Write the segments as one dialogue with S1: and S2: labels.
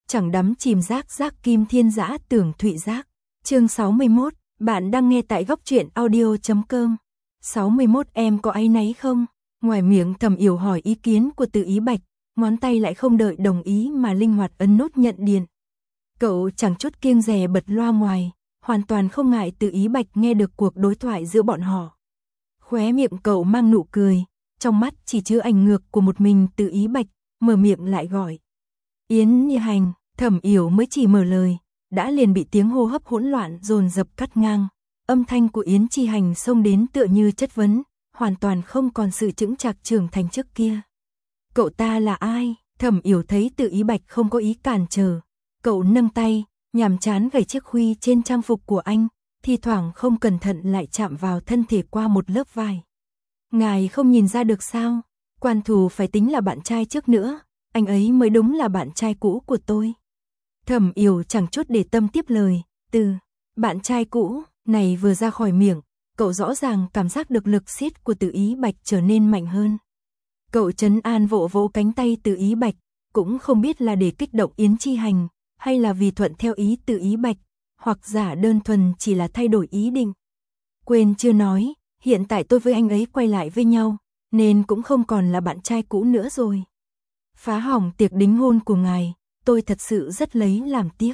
S1: chẳng đắm chìm giác giác kim thiên dã tưởng thụy giác. Chương 61, bạn đang nghe tại góc truyện audio.com. 61 em có áy náy không? Ngoài miệng Thẩm Yểu hỏi ý kiến của Từ Ý Bạch, ngón tay lại không đợi đồng ý mà linh hoạt ấn nút nhận điện. Cậu chẳng chút kiêng dè bật loa ngoài, hoàn toàn không ngại Từ Ý Bạch nghe được cuộc đối thoại giữa bọn họ. Khóe miệng cậu mang nụ cười, trong mắt chỉ chứa ảnh ngược của một mình Từ Ý Bạch, mở miệng lại gọi. Yến Nhi Hành. Thẩm Yểu mới chỉ mở lời, đã liền bị tiếng hô hấp hỗn loạn dồn dập cắt ngang. Âm thanh của Yến Chi Hành xông đến tựa như chất vấn, hoàn toàn không còn sự chững chạc trưởng thành trước kia. Cậu ta là ai? Thẩm Yểu thấy Từ Ý Bạch không có ý cản trở. Cậu nâng tay, nhàm chán gảy chiếc khuy trên trang phục của anh, thi thoảng không cẩn thận lại chạm vào thân thể qua một lớp vải. Ngài không nhìn ra được sao? Quan Thù phải tính là bạn trai trước nữa, anh ấy mới đúng là bạn trai cũ của tôi. Thẩm Yểu chẳng chút để tâm tiếp lời, từ bạn trai cũ này vừa ra khỏi miệng, cậu rõ ràng cảm giác được lực siết của Từ Ý Bạch trở nên mạnh hơn. Cậu trấn an vỗ vỗ cánh tay Từ Ý Bạch, cũng không biết là để kích động Yến Chi Hành, hay là vì thuận theo ý Từ Ý Bạch, hoặc giả đơn thuần chỉ là thay đổi ý định. Quên chưa nói, hiện tại tôi với anh ấy quay lại với nhau, nên cũng không còn là bạn trai cũ nữa rồi. Phá hỏng tiệc đính hôn của ngài, tôi thật sự rất lấy làm tiếc.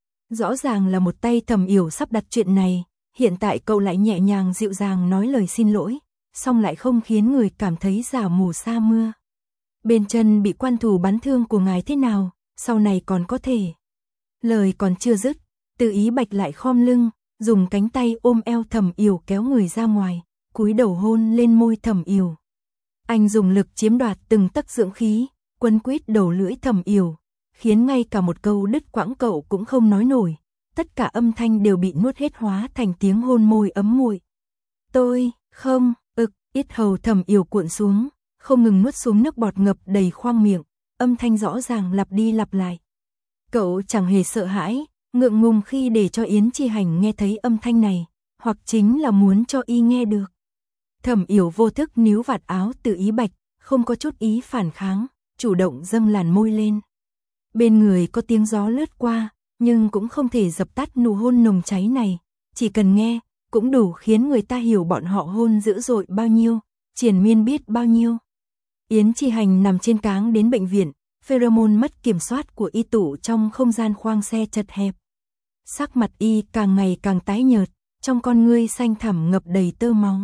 S1: Rõ ràng là một tay Thẩm Yểu sắp đặt chuyện này, hiện tại cậu lại nhẹ nhàng dịu dàng nói lời xin lỗi, song lại không khiến người cảm thấy giả mù sa mưa. Bên chân bị Quan Thù bắn thương của ngài thế nào, sau này còn có thể. Lời còn chưa dứt, Từ Ý Bạch lại khom lưng, dùng cánh tay ôm eo Thẩm Yểu kéo người ra ngoài, cúi đầu hôn lên môi Thẩm Yểu. Anh dùng lực chiếm đoạt từng tấc dưỡng khí, quấn quýt đầu lưỡi Thẩm Yểu, khiến ngay cả một câu đứt quãng cậu cũng không nói nổi, tất cả âm thanh đều bị nuốt hết hóa thành tiếng hôn môi ấm nguội. Tôi, không, yết hầu Thẩm Yểu cuộn xuống, không ngừng nuốt xuống nước bọt ngập đầy khoang miệng, âm thanh rõ ràng lặp đi lặp lại. Cậu chẳng hề sợ hãi, ngượng ngùng khi để cho Yến Chi Hành nghe thấy âm thanh này, hoặc chính là muốn cho y nghe được. Thẩm Yểu vô thức níu vạt áo Từ Ý Bạch, không có chút ý phản kháng, chủ động dâng làn môi lên. Bên người có tiếng gió lướt qua, nhưng cũng không thể dập tắt nụ hôn nồng cháy này, chỉ cần nghe, cũng đủ khiến người ta hiểu bọn họ hôn dữ dội bao nhiêu, triền miên biết bao nhiêu. Yến Chi Hành nằm trên cáng đến bệnh viện, pheromone mất kiểm soát của y tụ trong không gian khoang xe chật hẹp. Sắc mặt y càng ngày càng tái nhợt, trong con ngươi xanh thẳm ngập đầy tơ máu.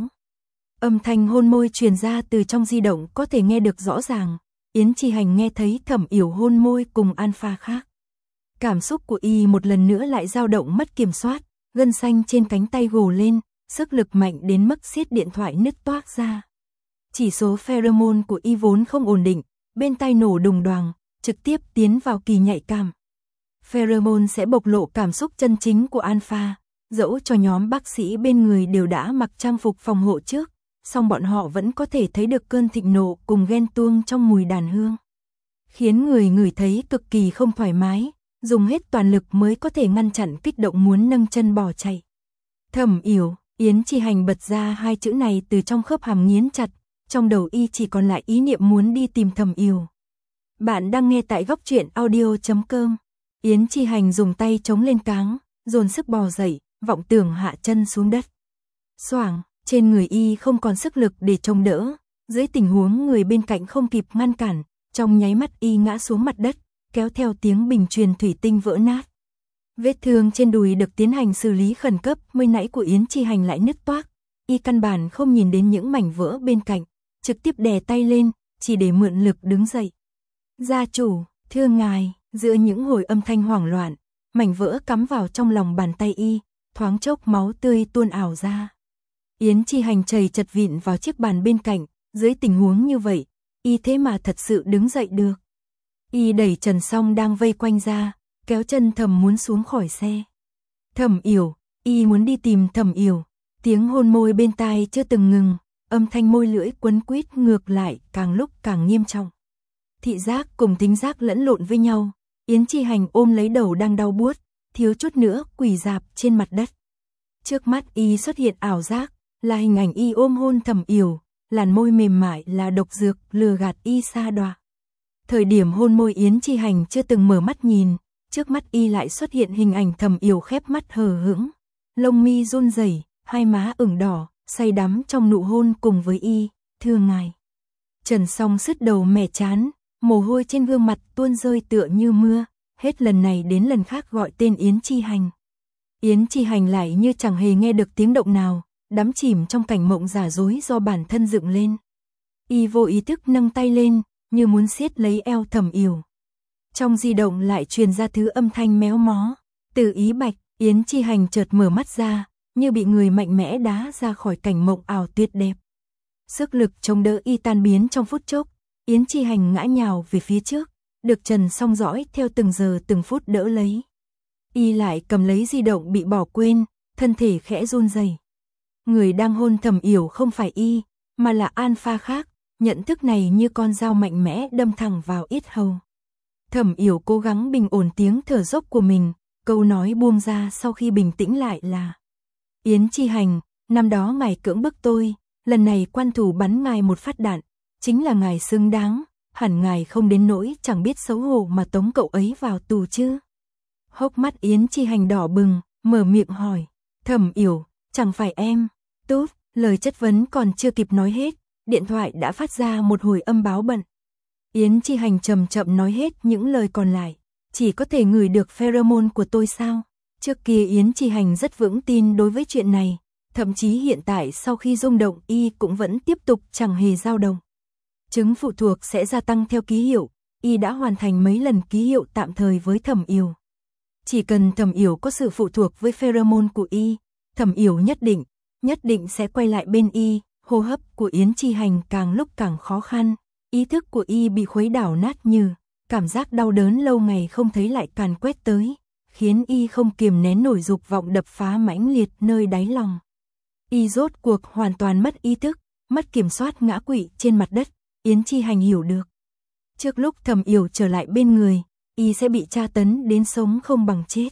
S1: Âm thanh hôn môi truyền ra từ trong di động có thể nghe được rõ ràng. Yến Chi Hành nghe thấy Thẩm Yểu hôn môi cùng alpha khác. Cảm xúc của y một lần nữa lại dao động mất kiểm soát, gân xanh trên cánh tay gồ lên, sức lực mạnh đến mức siết điện thoại nứt toác ra. Chỉ số pheromone của y vốn không ổn định, bên tai nổ đùng đoàng, trực tiếp tiến vào kỳ nhạy cảm. Pheromone sẽ bộc lộ cảm xúc chân chính của alpha, dẫu cho nhóm bác sĩ bên người đều đã mặc trang phục phòng hộ trước, song bọn họ vẫn có thể thấy được cơn thịnh nộ cùng ghen tuông trong mùi đàn hương. Khiến người ngửi thấy cực kỳ không thoải mái, dùng hết toàn lực mới có thể ngăn chặn kích động muốn nâng chân bỏ chạy. Thẩm Yểu, Yến Chi Hành bật ra hai chữ này từ trong khớp hàm nghiến chặt, trong đầu y chỉ còn lại ý niệm muốn đi tìm Thẩm Yểu. Bạn đang nghe tại góc truyện audio.com. Yến Chi Hành dùng tay chống lên cáng, dồn sức bò dậy, vọng tưởng hạ chân xuống đất. Xoảng, trên người y không còn sức lực để chống đỡ, dưới tình huống người bên cạnh không kịp ngăn cản, trong nháy mắt y ngã xuống mặt đất, kéo theo tiếng bình truyền thủy tinh vỡ nát. Vết thương trên đùi được tiến hành xử lý khẩn cấp, mới nãy của Yến Chi Hành lại nứt toác, y căn bản không nhìn đến những mảnh vỡ bên cạnh, trực tiếp đè tay lên, chỉ để mượn lực đứng dậy. Gia chủ, thưa ngài, giữa những hồi âm thanh hoảng loạn, mảnh vỡ cắm vào trong lòng bàn tay y, thoáng chốc máu tươi tuôn ảo ra. Yến Chi Hành chầy chật vịn vào chiếc bàn bên cạnh, dưới tình huống như vậy, y thế mà thật sự đứng dậy được. Y đẩy Trần Song đang vây quanh ra, kéo chân thầm muốn xuống khỏi xe. Thẩm Yểu, y muốn đi tìm Thẩm Yểu, tiếng hôn môi bên tai chưa từng ngừng, âm thanh môi lưỡi quấn quýt ngược lại càng lúc càng nghiêm trọng. Thị giác cùng thính giác lẫn lộn với nhau, Yến Chi Hành ôm lấy đầu đang đau buốt, thiếu chút nữa quỳ rạp trên mặt đất. Trước mắt y xuất hiện ảo giác, là hình ảnh y ôm hôn Thẩm Yểu, làn môi mềm mại là độc dược lừa gạt y sa đọa. Thời điểm hôn môi Yến Chi Hành chưa từng mở mắt nhìn, Trước mắt y lại xuất hiện hình ảnh Thẩm Yểu khép mắt hờ hững, lông mi run rẩy, hai má ửng đỏ, say đắm trong nụ hôn cùng với y, thưa ngài. Trần Song sứt đầu mẻ chán, mồ hôi trên gương mặt tuôn rơi tựa như mưa, hết lần này đến lần khác gọi tên Yến Chi Hành. Yến Chi Hành lại như chẳng hề nghe được tiếng động nào, đắm chìm trong cảnh mộng giả dối do bản thân dựng lên. Y vô ý thức nâng tay lên, như muốn siết lấy eo Thẩm Yểu. Trong di động lại truyền ra thứ âm thanh méo mó, Từ Ý Bạch. Yến Chi Hành chợt mở mắt ra, như bị người mạnh mẽ đá ra khỏi cảnh mộng ảo tuyệt đẹp. Sức lực chống đỡ y tan biến trong phút chốc, Yến Chi Hành ngã nhào về phía trước, được Trần Song dõi theo từng giờ từng phút đỡ lấy. Y lại cầm lấy di động bị bỏ quên, thân thể khẽ run rẩy. Người đang hôn Thẩm Yểu không phải y, mà là Alpha khác, nhận thức này như con dao mạnh mẽ đâm thẳng vào yết hầu. Thẩm Yểu cố gắng bình ổn tiếng thở dốc của mình, câu nói buông ra sau khi bình tĩnh lại là: Yến Chi Hành, năm đó ngài cưỡng bức tôi, lần này quan thủ bắn ngài một phát đạn, chính là ngài xứng đáng, hẳn ngài không đến nỗi chẳng biết xấu hổ mà tống cậu ấy vào tù chứ. Hốc mắt Yến Chi Hành đỏ bừng, mở miệng hỏi: Thẩm Yểu, chẳng phải em? Tút, lời chất vấn còn chưa kịp nói hết, điện thoại đã phát ra một hồi âm báo bận. Yến Chi Hành chậm chậm nói hết những lời còn lại. Chỉ có thể ngửi được pheromone của tôi sao? Trước kia Yến Chi Hành rất vững tin đối với chuyện này, thậm chí hiện tại sau khi rung động y cũng vẫn tiếp tục chẳng hề dao động. Chứng phụ thuộc sẽ gia tăng theo ký hiệu, y đã hoàn thành mấy lần ký hiệu tạm thời với Thẩm Yểu. Chỉ cần Thẩm Yểu có sự phụ thuộc với pheromone của y, Thẩm Yểu nhất định sẽ quay lại bên y. Hô hấp của Yến Chi Hành càng lúc càng khó khăn, ý thức của y bị khuấy đảo nát như. Cảm giác đau đớn lâu ngày không thấy lại càn quét tới, khiến y không kiềm nén nổi dục vọng đập phá mãnh liệt nơi đáy lòng. Y rốt cuộc hoàn toàn mất ý thức, mất kiểm soát ngã quỵ trên mặt đất. Yến Chi Hành hiểu được, trước lúc Thẩm Yểu trở lại bên người, y sẽ bị tra tấn đến sống không bằng chết.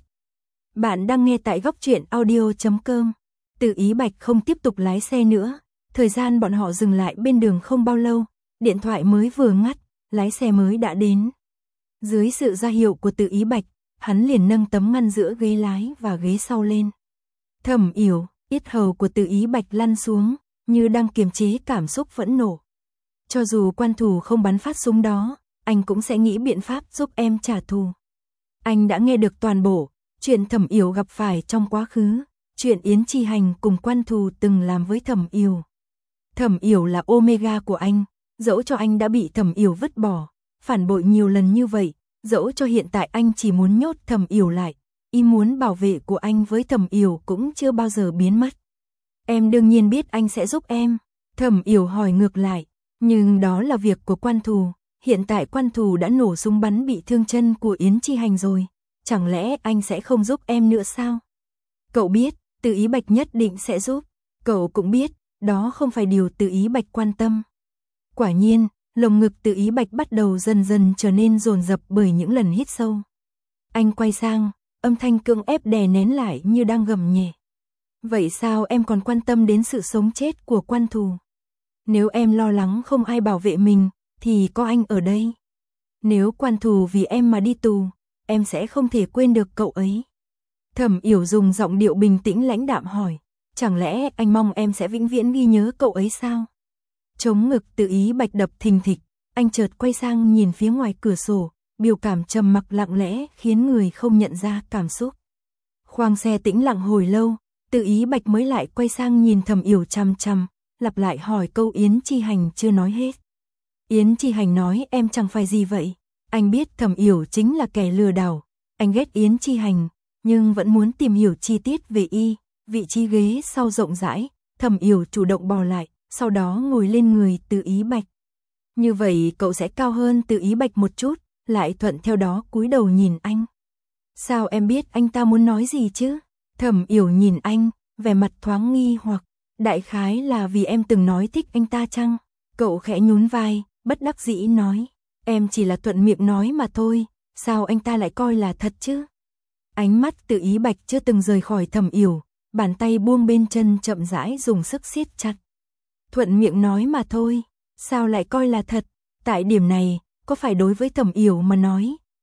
S1: Bạn đang nghe tại góc truyện audio.com. Từ Ý Bạch không tiếp tục lái xe nữa, thời gian bọn họ dừng lại bên đường không bao lâu, điện thoại mới vừa ngắt, lái xe mới đã đến. Dưới sự ra hiệu của Từ Ý Bạch, hắn liền nâng tấm ngăn giữa ghế lái và ghế sau lên. Thẩm Yểu, yết hầu của Từ Ý Bạch lăn xuống, như đang kiềm chế cảm xúc phẫn nộ. Cho dù quan thủ không bắn phát súng đó, anh cũng sẽ nghĩ biện pháp giúp em trả thù. Anh đã nghe được toàn bộ chuyện Thẩm Yểu gặp phải trong quá khứ, chuyện Yến Chi Hành cùng quan thủ từng làm với Thẩm Yểu. Thẩm Yểu là Omega của anh, dẫu cho anh đã bị Thẩm Yểu vứt bỏ, phản bội nhiều lần như vậy, dẫu cho hiện tại anh chỉ muốn nhốt Thẩm Yểu lại, ý muốn bảo vệ của anh với Thẩm Yểu cũng chưa bao giờ biến mất. Em đương nhiên biết anh sẽ giúp em. Thẩm Yểu hỏi ngược lại, nhưng đó là việc của quan thủ, hiện tại quan thủ đã nổ súng bắn bị thương chân của Yến Chi Hành rồi, chẳng lẽ anh sẽ không giúp em nữa sao? Cậu biết, Từ Ý Bạch nhất định sẽ giúp, cậu cũng biết, đó không phải điều Từ Ý Bạch quan tâm. Quả nhiên, lồng ngực Từ Ý Bạch bắt đầu dần dần trở nên dồn dập bởi những lần hít sâu. Anh quay sang, âm thanh cưỡng ép đè nén lại như đang gầm nhẹ. Vậy sao em còn quan tâm đến sự sống chết của quan thủ? Nếu em lo lắng không ai bảo vệ mình, thì có anh ở đây. Nếu quan thủ vì em mà đi tù, em sẽ không thể quên được cậu ấy. Thẩm Yểu dùng giọng điệu bình tĩnh lãnh đạm hỏi, chẳng lẽ anh mong em sẽ vĩnh viễn ghi nhớ cậu ấy sao? Chống ngực Từ Ý Bạch đập thình thịch, anh chợt quay sang nhìn phía ngoài cửa sổ, biểu cảm trầm mặc lặng lẽ khiến người không nhận ra cảm xúc. Khoang xe tĩnh lặng hồi lâu, Từ Ý Bạch mới lại quay sang nhìn Thẩm Yểu chằm chằm, lặp lại hỏi câu Yến Chi Hành chưa nói hết. Yến Chi Hành nói em chẳng phải gì vậy, anh biết Thẩm Yểu chính là kẻ lừa đảo, anh ghét Yến Chi Hành, nhưng vẫn muốn tìm hiểu chi tiết về y. Vị trí ghế sau rộng rãi, Thẩm Yểu chủ động bò lại, sau đó ngồi lên người Từ Ý Bạch. Như vậy cậu sẽ cao hơn Từ Ý Bạch một chút, lại thuận theo đó cúi đầu nhìn anh. Sao em biết anh ta muốn nói gì chứ? Thẩm Yểu nhìn anh, vẻ mặt thoáng nghi hoặc, đại khái là vì em từng nói thích anh ta chăng? Cậu khẽ nhún vai, bất đắc dĩ nói, em chỉ là thuận miệng nói mà thôi, sao anh ta lại coi là thật chứ? Ánh mắt Từ Ý Bạch chưa từng rời khỏi Thẩm Yểu, bàn tay buông bên chân chậm rãi dùng sức siết chặt. Thuận miệng nói mà thôi, sao lại coi là thật? Tại điểm này, có phải đối với Thẩm Yểu mà nói,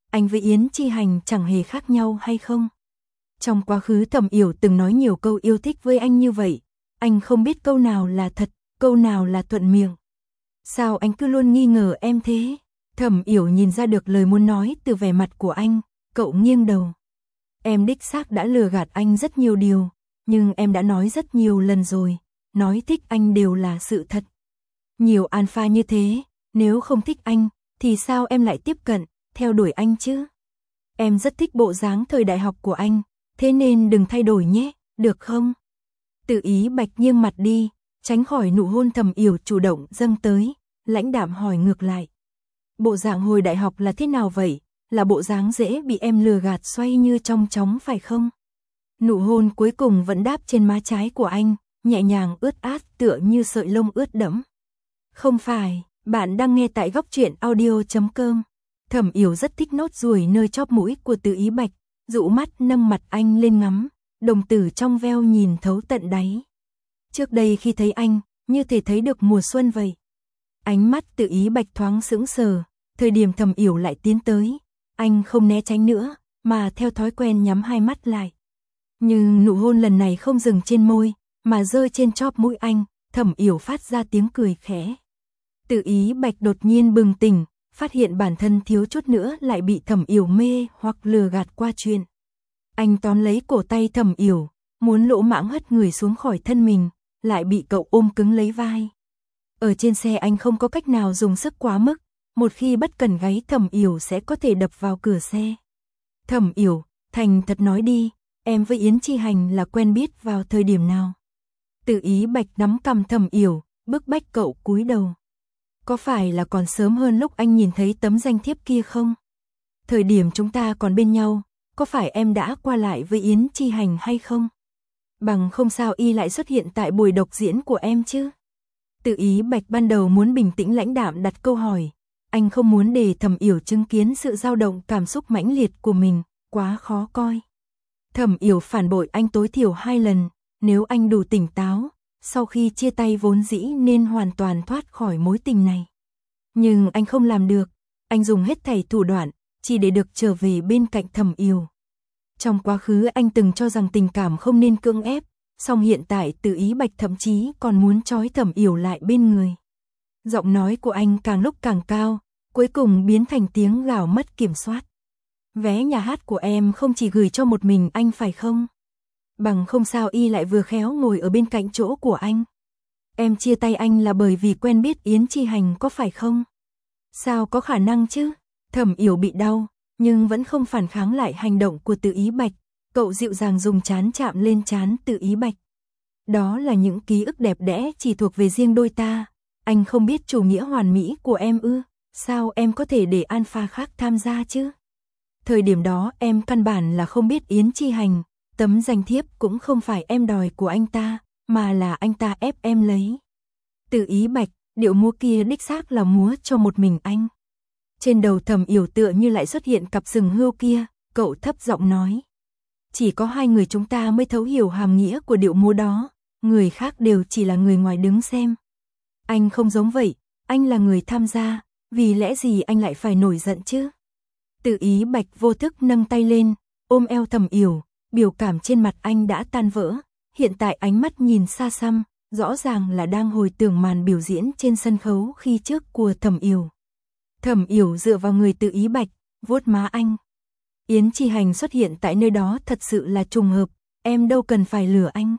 S1: anh với Yến Chi Hành chẳng hề khác nhau hay không? Trong quá khứ Thẩm Yểu từng nói nhiều câu yêu thích với anh như vậy, anh không biết câu nào là thật, câu nào là thuận miệng. Sao anh cứ luôn nghi ngờ em thế? Thẩm Yểu nhìn ra được lời muốn nói từ vẻ mặt của anh, cậu nghiêng đầu. Em đích xác đã lừa gạt anh rất nhiều điều, nhưng em đã nói rất nhiều lần rồi, nói thích anh đều là sự thật. Nhiều alpha như thế, nếu không thích anh, thì sao em lại tiếp cận, theo đuổi anh chứ? Em rất thích bộ dáng thời đại học của anh, thế nên đừng thay đổi nhé, được không? Tự Ý Bạch nghiêng mặt đi, tránh khỏi nụ hôn Thẩm Yểu chủ động dâng tới, lãnh đạm hỏi ngược lại. Bộ dạng hồi đại học là thế nào vậy? Là bộ dáng dễ bị em lừa gạt xoay như trong chóng phải không? Nụ hôn cuối cùng vẫn đáp trên má trái của anh, nhẹ nhàng ướt át tựa như sợi lông ướt đẫm. Không phải, bạn đang nghe tại góc truyện audio.com. Thẩm Yểu rất thích nốt ruồi nơi chóp mũi của Tự Ý Bạch, dụ mắt nâng mặt anh lên ngắm, đồng tử trong veo nhìn thấu tận đáy. Trước đây khi thấy anh, như thể thấy được mùa xuân vậy. Ánh mắt Tự Ý Bạch thoáng sững sờ, thời điểm Thẩm Yểu lại tiến tới, anh không né tránh nữa, mà theo thói quen nhắm hai mắt lại. Nhưng nụ hôn lần này không dừng trên môi, mà rơi trên chóp mũi anh, Thẩm Yểu phát ra tiếng cười khẽ. Tự Ý Bạch đột nhiên bừng tỉnh, phát hiện bản thân thiếu chút nữa lại bị Thẩm Yểu mê hoặc lừa gạt qua chuyện. Anh tóm lấy cổ tay Thẩm Yểu, muốn lỗ mãng hất người xuống khỏi thân mình, lại bị cậu ôm cứng lấy vai. Ở trên xe anh không có cách nào dùng sức quá mức, một khi bất cẩn gáy Thẩm Yểu sẽ có thể đập vào cửa xe. Thẩm Yểu, thành thật nói đi, em với Yến Chi Hành là quen biết vào thời điểm nào? Tự Ý Bạch nắm cằm Thẩm Yểu, bức bách cậu cúi đầu. Có phải là còn sớm hơn lúc anh nhìn thấy tấm danh thiếp kia không? Thời điểm chúng ta còn bên nhau, có phải em đã qua lại với Yến Chi Hành hay không? Bằng không sao y lại xuất hiện tại buổi độc diễn của em chứ? Tự Ý Bạch ban đầu muốn bình tĩnh lãnh đạm đặt câu hỏi, anh không muốn để Thẩm Yểu chứng kiến sự dao động cảm xúc mãnh liệt của mình, quá khó coi. Thẩm Yểu phản bội anh tối thiểu 2 lần, nếu anh đủ tỉnh táo, sau khi chia tay vốn dĩ nên hoàn toàn thoát khỏi mối tình này. Nhưng anh không làm được, anh dùng hết thảy thủ đoạn, chỉ để được trở về bên cạnh Thẩm Yểu. Trong quá khứ anh từng cho rằng tình cảm không nên cưỡng ép, song hiện tại Tự Ý Bạch thậm chí còn muốn trói Thẩm Yểu lại bên người. Giọng nói của anh càng lúc càng cao, cuối cùng biến thành tiếng gào mất kiểm soát. Vé nhà hát của em không chỉ gửi cho một mình anh phải không? Bằng không sao y lại vừa khéo ngồi ở bên cạnh chỗ của anh. Em chia tay anh là bởi vì quen biết Yến Chi Hành có phải không? Sao có khả năng chứ? Thẩm Yểu bị đau, nhưng vẫn không phản kháng lại hành động của Tự Ý Bạch. Cậu dịu dàng dùng trán chạm lên trán Tự Ý Bạch. Đó là những ký ức đẹp đẽ chỉ thuộc về riêng đôi ta. Anh không biết chủ nghĩa hoàn mỹ của em ư? Sao em có thể để alpha khác tham gia chứ? Thời điểm đó em căn bản là không biết Yến Chi Hành, tấm danh thiếp cũng không phải em đòi của anh ta, mà là anh ta ép em lấy. Tự Ý Bạch, điệu múa kia đích xác là múa cho một mình anh. Trên đầu Thẩm Yểu tựa như lại xuất hiện cặp sừng hươu kia, cậu thấp giọng nói. Chỉ có 2 người chúng ta mới thấu hiểu hàm nghĩa của điệu múa đó, người khác đều chỉ là người ngoài đứng xem. Anh không giống vậy, anh là người tham gia, vì lẽ gì anh lại phải nổi giận chứ? Tự Ý Bạch vô thức nâng tay lên, ôm eo Thẩm Yểu, biểu cảm trên mặt anh đã tan vỡ, hiện tại ánh mắt nhìn xa xăm, rõ ràng là đang hồi tưởng màn biểu diễn trên sân khấu khi trước của Thẩm Yểu. Thẩm Yểu dựa vào người Tự Ý Bạch, vuốt má anh. Yến Chi Hành xuất hiện tại nơi đó thật sự là trùng hợp, em đâu cần phải lừa anh.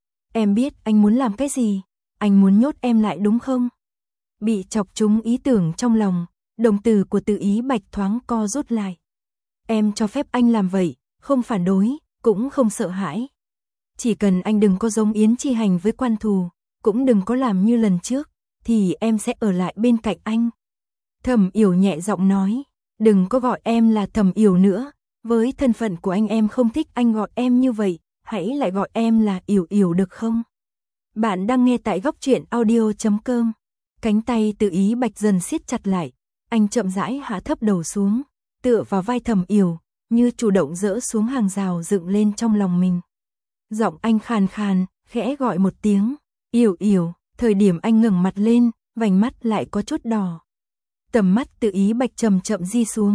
S1: Em biết anh muốn làm cái gì, anh muốn nhốt em lại đúng không? Bị chọc trúng ý tưởng trong lòng, đồng tử của Tự Ý Bạch thoáng co rút lại. Em cho phép anh làm vậy, không phản đối, cũng không sợ hãi. Chỉ cần anh đừng có giống Yến Chi Hành với Quan Thù, cũng đừng có làm như lần trước, thì em sẽ ở lại bên cạnh anh. Thẩm Yểu nhẹ giọng nói, đừng có gọi em là Thẩm Yểu nữa, với thân phận của anh em không thích anh gọi em như vậy, hãy lại gọi em là Yểu Yểu được không? Bạn đang nghe tại góc truyện audio.com. Cánh tay Tự Ý Bạch dần siết chặt lại, anh chậm rãi hạ thấp đầu xuống, tựa vào vai Thẩm Yểu, như chủ động dỡ xuống hàng rào dựng lên trong lòng mình. Giọng anh khàn khàn, khẽ gọi một tiếng, Yểu Yểu, thời điểm anh ngẩng mặt lên, vành mắt lại có chút đỏ. Tầm mắt Tự Ý Bạch chậm chậm di xuống,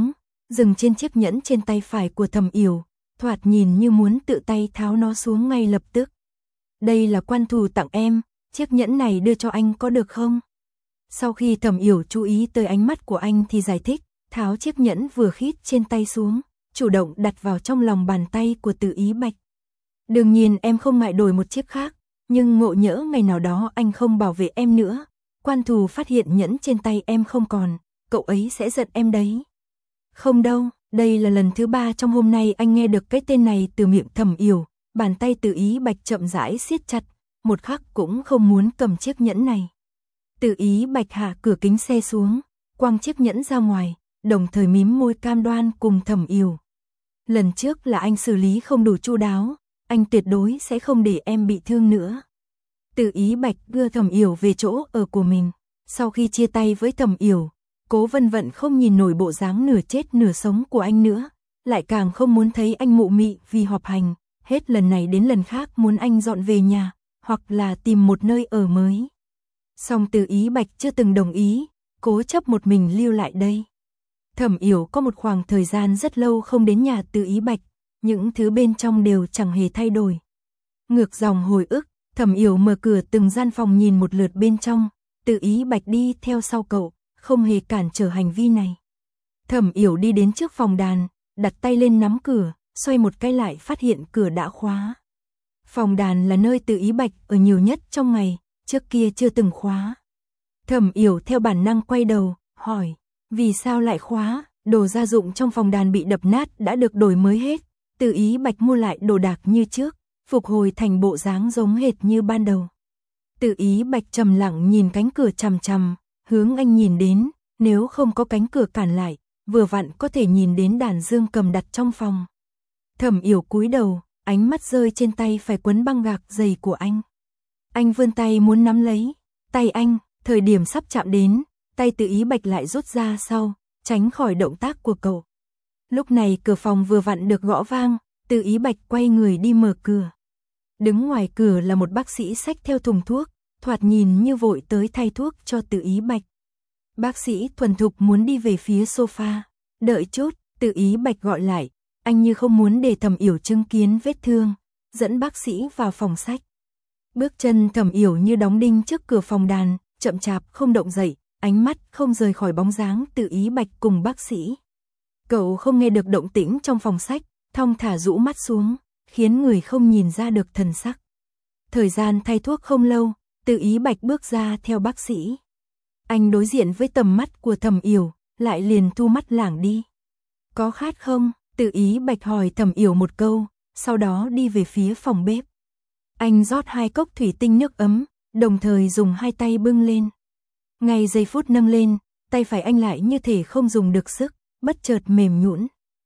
S1: dừng trên chiếc nhẫn trên tay phải của Thẩm Yểu, thoạt nhìn như muốn tự tay tháo nó xuống ngay lập tức. Đây là quan thủ tặng em, chiếc nhẫn này đưa cho anh có được không? Sau khi Thẩm Yểu chú ý tới ánh mắt của anh thì giải thích, tháo chiếc nhẫn vừa khít trên tay xuống, chủ động đặt vào trong lòng bàn tay của Từ Ý Bạch. Đương nhiên em không ngại đổi một chiếc khác, nhưng ngộ nhỡ ngày nào đó anh không bảo vệ em nữa, quan thủ phát hiện nhẫn trên tay em không còn, cậu ấy sẽ giận em đấy. Không đâu, đây là lần thứ 3 trong hôm nay anh nghe được cái tên này từ miệng Thẩm Yểu, bàn tay Từ Ý Bạch chậm rãi siết chặt, một khắc cũng không muốn cầm chiếc nhẫn này. Từ Ý Bạch hạ cửa kính xe xuống, quăng chiếc nhẫn ra ngoài, đồng thời mím môi cam đoan cùng Thẩm Yểu. Lần trước là anh xử lý không đủ chu đáo, anh tuyệt đối sẽ không để em bị thương nữa. Từ Ý Bạch đưa Thẩm Yểu về chỗ ở của mình. Sau khi chia tay với Thẩm Yểu, Cố Vân Vận không nhìn nổi bộ dáng nửa chết nửa sống của anh nữa, lại càng không muốn thấy anh mụ mị vì họp hành, hết lần này đến lần khác muốn anh dọn về nhà, hoặc là tìm một nơi ở mới. Song Từ Ý Bạch chưa từng đồng ý, cố chấp một mình lưu lại đây. Thẩm Yểu có một khoảng thời gian rất lâu không đến nhà Từ Ý Bạch, những thứ bên trong đều chẳng hề thay đổi. Ngược dòng hồi ức, Thẩm Yểu mở cửa từng gian phòng nhìn một lượt bên trong, Từ Ý Bạch đi theo sau cậu, không hề cản trở hành vi này. Thẩm Yểu đi đến trước phòng đàn, đặt tay lên nắm cửa, xoay một cái lại phát hiện cửa đã khóa. Phòng đàn là nơi Từ Ý Bạch ở nhiều nhất trong ngày, trước kia chưa từng khóa. Thẩm Yểu theo bản năng quay đầu, hỏi, vì sao lại khóa? Đồ gia dụng trong phòng đàn bị đập nát đã được đổi mới hết, Từ Ý Bạch mua lại đồ đạc như trước, phục hồi thành bộ dáng giống hệt như ban đầu. Từ Ý Bạch trầm lặng nhìn cánh cửa chằm chằm, hướng anh nhìn đến, nếu không có cánh cửa cản lại, vừa vặn có thể nhìn đến đàn dương cầm đặt trong phòng. Thẩm Yểu cúi đầu, ánh mắt rơi trên tay phải quấn băng gạc dày của anh. Anh vươn tay muốn nắm lấy tay anh, thời điểm sắp chạm đến, tay Từ Ý Bạch lại rút ra sau, tránh khỏi động tác của cậu. Lúc này cửa phòng vừa vặn được gõ vang, Từ Ý Bạch quay người đi mở cửa. Đứng ngoài cửa là một bác sĩ xách theo thùng thuốc, thoạt nhìn như vội tới thay thuốc cho Từ Ý Bạch. Bác sĩ thuần thục muốn đi về phía sofa. Đợi chút, Từ Ý Bạch gọi lại, anh như không muốn để Thẩm Yểu chứng kiến vết thương, dẫn bác sĩ vào phòng sách. Bước chân Thẩm Yểu như đóng đinh trước cửa phòng đàn, chậm chạp không động dậy, ánh mắt không rời khỏi bóng dáng Từ Ý Bạch cùng bác sĩ. Cậu không nghe được động tĩnh trong phòng sách, thong thả rũ mắt xuống, khiến người không nhìn ra được thần sắc. Thời gian thay thuốc không lâu, Từ Ý Bạch bước ra theo bác sĩ. Anh đối diện với tầm mắt của Thẩm Yểu, lại liền thu mắt lảng đi. Có khát không? Từ Ý Bạch hỏi Thẩm Yểu một câu, sau đó đi về phía phòng bếp. Anh rót 2 cốc thủy tinh nước ấm, đồng thời dùng 2 tay bưng lên. Ngay giây phút nâng lên, tay phải anh lại như thể không dùng được sức, bất chợt mềm nhũn.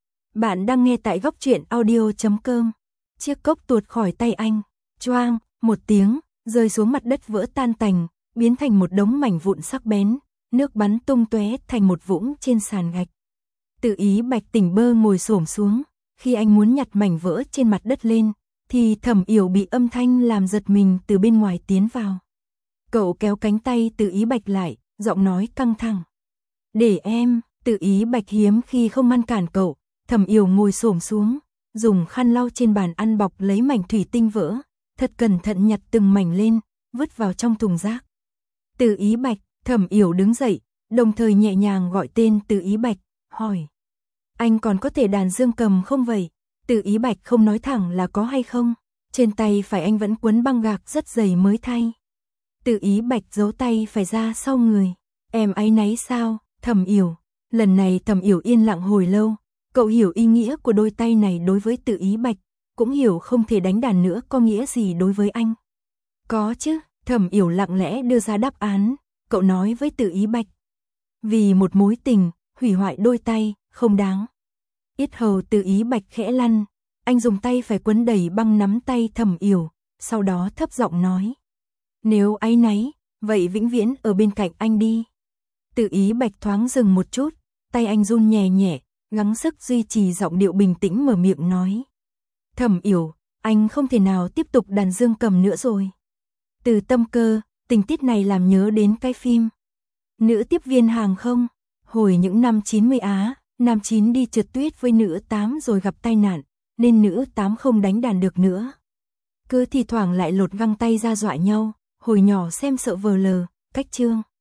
S1: Bạn đang nghe tại Góc Truyện Audio.com. Chiếc cốc tuột khỏi tay anh, choang, một tiếng, rơi xuống mặt đất vỡ tan tành, biến thành một đống mảnh vụn sắc bén, nước bắn tung tóe thành một vũng trên sàn gạch. Từ Ý Bạch tỉnh bơ ngồi xổm xuống, khi anh muốn nhặt mảnh vỡ trên mặt đất lên, thì Thẩm Yểu bị âm thanh làm giật mình từ bên ngoài tiến vào. Cậu kéo cánh tay Từ Ý Bạch lại, giọng nói căng thẳng. Để em, Từ Ý Bạch hiếm khi không ngăn cản cậu. Thẩm Yểu ngồi xổm xuống, dùng khăn lau trên bàn ăn bọc lấy mảnh thủy tinh vỡ, thật cẩn thận nhặt từng mảnh lên, vứt vào trong thùng rác. Từ Ý Bạch, Thẩm Yểu đứng dậy, đồng thời nhẹ nhàng gọi tên Từ Ý Bạch, hỏi. Anh còn có thể đàn dương cầm không vậy? Từ Ý Bạch không nói thẳng là có hay không, trên tay phải anh vẫn quấn băng gạc rất dày mới thay. Từ Ý Bạch giấu tay phải ra sau người. Em áy náy sao, Thẩm Yểu? Lần này Thẩm Yểu yên lặng hồi lâu. Cậu hiểu ý nghĩa của đôi tay này đối với Từ Ý Bạch, cũng hiểu không thể đánh đàn nữa có nghĩa gì đối với anh. Có chứ, Thẩm Yểu lặng lẽ đưa ra đáp án, cậu nói với Từ Ý Bạch. Vì một mối tình, hủy hoại đôi tay, không đáng. Yết hầu Từ Ý Bạch khẽ lăn, anh dùng tay phải quấn đầy băng nắm tay Thẩm Yểu, sau đó thấp giọng nói. Nếu áy náy, vậy vĩnh viễn ở bên cạnh anh đi. Từ Ý Bạch thoáng dừng một chút, tay anh run nhẹ nhẹ, gắng sức duy trì giọng điệu bình tĩnh mở miệng nói. Thẩm Yểu, anh không thể nào tiếp tục đàn dương cầm nữa rồi. Từ Tâm Cơ, tình tiết này làm nhớ đến cái phim Nữ tiếp viên hàng không, hồi những năm 90 Á, Nam 9 đi trượt tuyết với nữ 8 rồi gặp tai nạn, nên nữ 8 không đánh đàn được nữa. Cứ thì thoảng lại lột găng tay ra dọa nhau, hồi nhỏ xem sợ vờ lờ, cách chương.